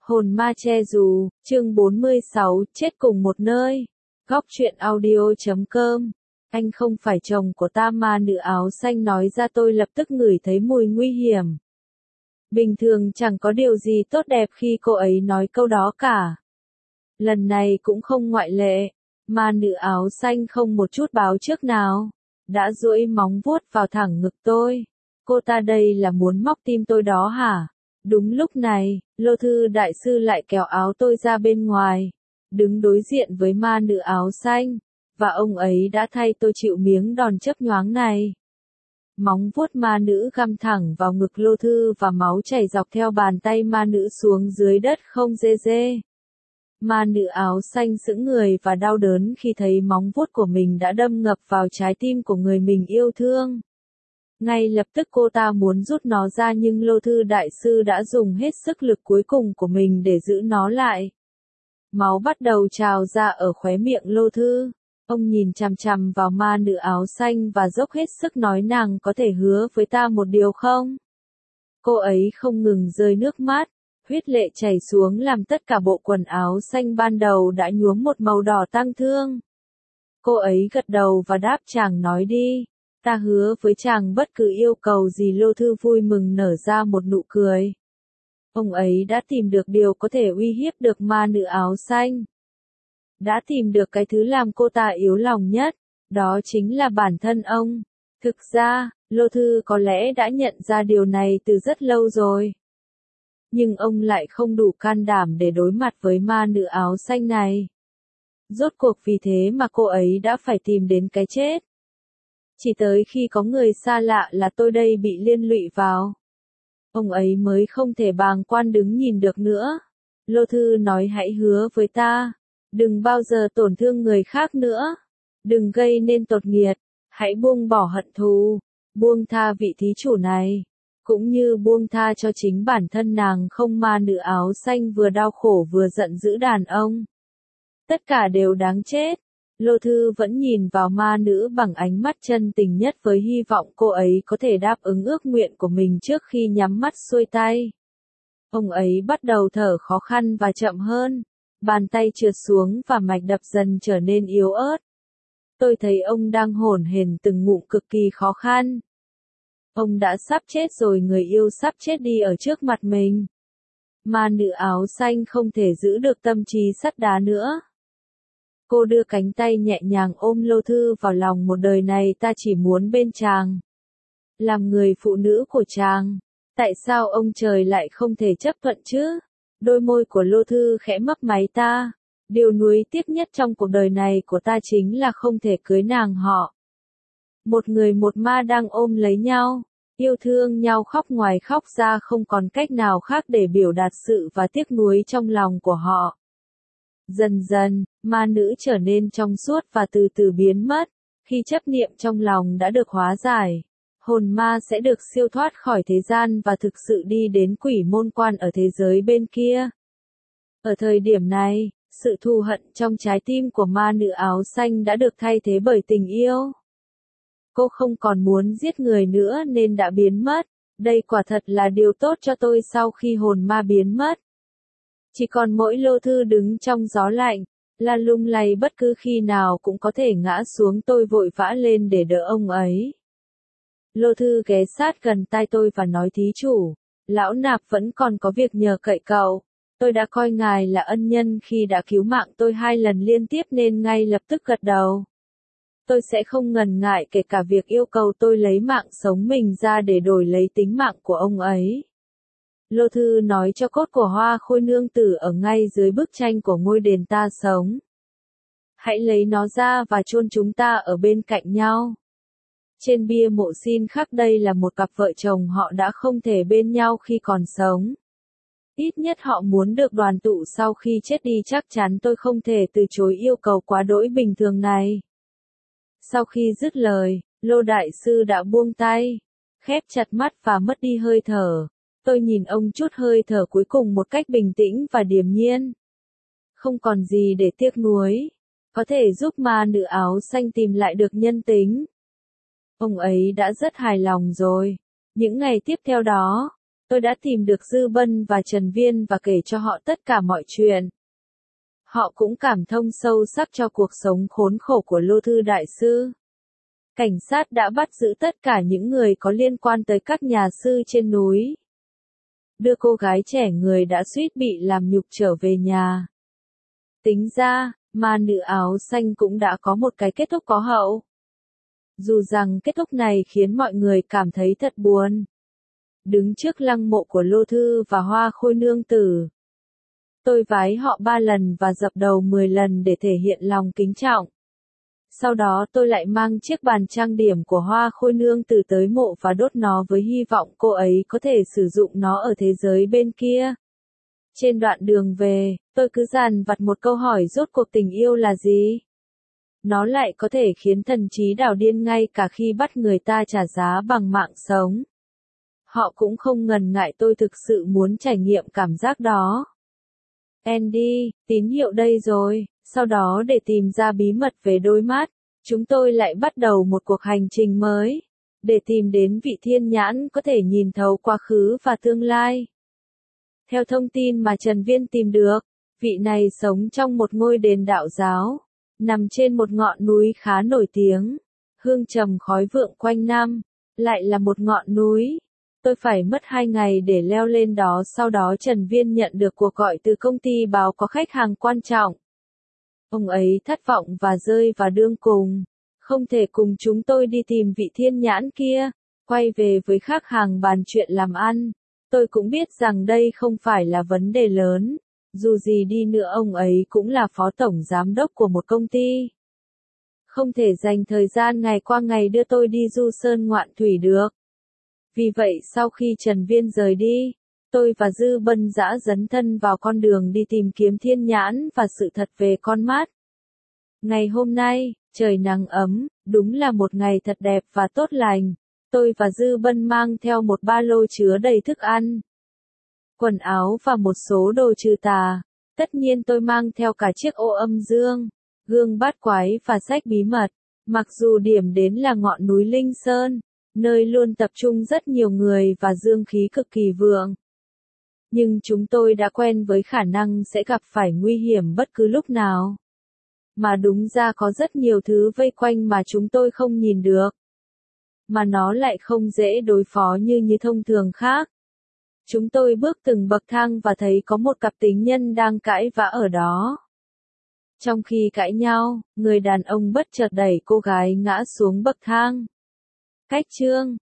Hồn ma che dù, chương 46, chết cùng một nơi. Góc truyện audio.com. Anh không phải chồng của ta, ma nữ áo xanh nói ra. Tôi lập tức ngửi thấy mùi nguy hiểm. Bình thường chẳng có điều gì tốt đẹp khi cô ấy nói câu đó cả. Lần này cũng không ngoại lệ. Ma nữ áo xanh không một chút báo trước nào, đã duỗi móng vuốt vào thẳng ngực tôi. Cô ta đây là muốn móc tim tôi đó hả? Đúng lúc này, Lô Thư đại sư lại kéo áo tôi ra bên ngoài, đứng đối diện với ma nữ áo xanh, và ông ấy đã thay tôi chịu miếng đòn chớp nhoáng này. Móng vuốt ma nữ găm thẳng vào ngực Lô Thư và máu chảy dọc theo bàn tay ma nữ xuống dưới đất không dê dê. Ma nữ áo xanh sững người và đau đớn khi thấy móng vuốt của mình đã đâm ngập vào trái tim của người mình yêu thương. Ngay lập tức cô ta muốn rút nó ra, nhưng Lô Thư đại sư đã dùng hết sức lực cuối cùng của mình để giữ nó lại. Máu bắt đầu trào ra ở khóe miệng Lô Thư. Ông nhìn chằm chằm vào ma nữ áo xanh và dốc hết sức nói, nàng có thể hứa với ta một điều không? Cô ấy không ngừng rơi nước mắt, huyết lệ chảy xuống làm tất cả bộ quần áo xanh ban đầu đã nhuốm một màu đỏ tang thương. Cô ấy gật đầu và đáp, chàng nói đi. Ta hứa với chàng bất cứ yêu cầu gì. Lô Thư vui mừng nở ra một nụ cười. Ông ấy đã tìm được điều có thể uy hiếp được ma nữ áo xanh. Đã tìm được cái thứ làm cô ta yếu lòng nhất, đó chính là bản thân ông. Thực ra, Lô Thư có lẽ đã nhận ra điều này từ rất lâu rồi. Nhưng ông lại không đủ can đảm để đối mặt với ma nữ áo xanh này. Rốt cuộc vì thế mà cô ấy đã phải tìm đến cái chết. Chỉ tới khi có người xa lạ là tôi đây bị liên lụy vào, ông ấy mới không thể bàng quan đứng nhìn được nữa. Lô Thư nói, hãy hứa với ta, đừng bao giờ tổn thương người khác nữa, đừng gây nên tột nghiệt, hãy buông bỏ hận thù, buông tha vị thí chủ này, cũng như buông tha cho chính bản thân nàng không. Ma nữ áo xanh vừa đau khổ vừa giận dữ đàn ông. Tất cả đều đáng chết. Lô Thư vẫn nhìn vào ma nữ bằng ánh mắt chân tình nhất, với hy vọng cô ấy có thể đáp ứng ước nguyện của mình trước khi nhắm mắt xuôi tay. Ông ấy bắt đầu thở khó khăn và chậm hơn, bàn tay trượt xuống và mạch đập dần trở nên yếu ớt. Tôi thấy ông đang hổn hển từng ngụm cực kỳ khó khăn. Ông đã sắp chết rồi, người yêu sắp chết đi ở trước mặt mình. Ma nữ áo xanh không thể giữ được tâm trí sắt đá nữa. Cô đưa cánh tay nhẹ nhàng ôm Lô Thư vào lòng. Một đời này ta chỉ muốn bên chàng, làm người phụ nữ của chàng. Tại sao ông trời lại không thể chấp thuận chứ? Đôi môi của Lô Thư khẽ mấp máy, ta. Điều nuối tiếc nhất trong cuộc đời này của ta chính là không thể cưới nàng họ. Một người một ma đang ôm lấy nhau, yêu thương nhau khóc ngoài khóc ra, không còn cách nào khác để biểu đạt sự và tiếc nuối trong lòng của họ. Dần dần, ma nữ trở nên trong suốt và từ từ biến mất. Khi chấp niệm trong lòng đã được hóa giải, hồn ma sẽ được siêu thoát khỏi thế gian và thực sự đi đến quỷ môn quan ở thế giới bên kia. Ở thời điểm này, sự thù hận trong trái tim của ma nữ áo xanh đã được thay thế bởi tình yêu. Cô không còn muốn giết người nữa nên đã biến mất. Đây quả thật là điều tốt cho tôi sau khi hồn ma biến mất. Chỉ còn mỗi Lô Thư đứng trong gió lạnh, là lung lay bất cứ khi nào cũng có thể ngã xuống. Tôi vội vã lên để đỡ ông ấy. Lô Thư ghé sát gần tai tôi và nói, thí chủ, lão nạp vẫn còn có việc nhờ cậy cậu. Tôi đã coi ngài là ân nhân khi đã cứu mạng tôi 2 lần liên tiếp nên ngay lập tức gật đầu. Tôi sẽ không ngần ngại kể cả việc yêu cầu tôi lấy mạng sống mình ra để đổi lấy tính mạng của ông ấy. Lô Thư nói cho cốt của Hoa Khôi nương tử ở ngay dưới bức tranh của ngôi đền ta sống. Hãy lấy nó ra và chôn chúng ta ở bên cạnh nhau. Trên bia mộ xin khắc đây là một cặp vợ chồng, họ đã không thể bên nhau khi còn sống. Ít nhất họ muốn được đoàn tụ sau khi chết đi. Chắc chắn tôi không thể từ chối yêu cầu quá đỗi bình thường này. Sau khi dứt lời, Lô đại sư đã buông tay, khép chặt mắt và mất đi hơi thở. Tôi nhìn ông chút hơi thở cuối cùng một cách bình tĩnh và điềm nhiên. Không còn gì để tiếc nuối, có thể giúp ma nữ áo xanh tìm lại được nhân tính. Ông ấy đã rất hài lòng rồi. Những ngày tiếp theo đó, tôi đã tìm được Dư Bân và Trần Viên và kể cho họ tất cả mọi chuyện. Họ cũng cảm thông sâu sắc cho cuộc sống khốn khổ của Lô Thư Đại Sư. Cảnh sát đã bắt giữ tất cả những người có liên quan tới các nhà sư trên núi. Đưa cô gái trẻ người đã suýt bị làm nhục trở về nhà. Tính ra, ma nữ áo xanh cũng đã có một cái kết thúc có hậu. Dù rằng kết thúc này khiến mọi người cảm thấy thật buồn. Đứng trước lăng mộ của Lô Thư và Hoa Khôi Nương Tử, tôi vái họ 3 lần và dập đầu 10 lần để thể hiện lòng kính trọng. Sau đó tôi lại mang chiếc bàn trang điểm của Hoa Khôi Nương Tử tới mộ và đốt nó với hy vọng cô ấy có thể sử dụng nó ở thế giới bên kia. Trên đoạn đường về, tôi cứ dằn vặt một câu hỏi rốt cuộc tình yêu là gì? Nó lại có thể khiến thần trí đảo điên ngay cả khi bắt người ta trả giá bằng mạng sống. Họ cũng không ngần ngại tôi thực sự muốn trải nghiệm cảm giác đó. Andy, tín hiệu đây rồi. Sau đó để tìm ra bí mật về đôi mắt, chúng tôi lại bắt đầu một cuộc hành trình mới, để tìm đến vị thiên nhãn có thể nhìn thấu quá khứ và tương lai. Theo thông tin mà Trần Viên tìm được, vị này sống trong một ngôi đền đạo giáo, nằm trên một ngọn núi khá nổi tiếng, hương trầm khói vượng quanh năm, lại là một ngọn núi. Tôi phải mất 2 ngày để leo lên đó, sau đó Trần Viên nhận được cuộc gọi từ công ty báo có khách hàng quan trọng. Ông ấy thất vọng và rơi vào đường cùng, không thể cùng chúng tôi đi tìm vị thiên nhãn kia, quay về với khách hàng bàn chuyện làm ăn. Tôi cũng biết rằng đây không phải là vấn đề lớn, dù gì đi nữa ông ấy cũng là phó tổng giám đốc của một công ty. Không thể dành thời gian ngày qua ngày đưa tôi đi du sơn ngoạn thủy được. Vì vậy sau khi Trần Viên rời đi, tôi và Dư Bân dã dấn thân vào con đường đi tìm kiếm thiên nhãn và sự thật về con mắt. Ngày hôm nay, trời nắng ấm, đúng là một ngày thật đẹp và tốt lành. Tôi và Dư Bân mang theo một ba lô chứa đầy thức ăn, quần áo và một số đồ trừ tà. Tất nhiên tôi mang theo cả chiếc ô âm dương, gương bát quái và sách bí mật. Mặc dù điểm đến là ngọn núi Linh Sơn, nơi luôn tập trung rất nhiều người và dương khí cực kỳ vượng, nhưng chúng tôi đã quen với khả năng sẽ gặp phải nguy hiểm bất cứ lúc nào. Mà đúng ra có rất nhiều thứ vây quanh mà chúng tôi không nhìn được. Mà nó lại không dễ đối phó như thông thường khác. Chúng tôi bước từng bậc thang và thấy có một cặp tình nhân đang cãi vã ở đó. Trong khi cãi nhau, người đàn ông bất chợt đẩy cô gái ngã xuống bậc thang. Cách chương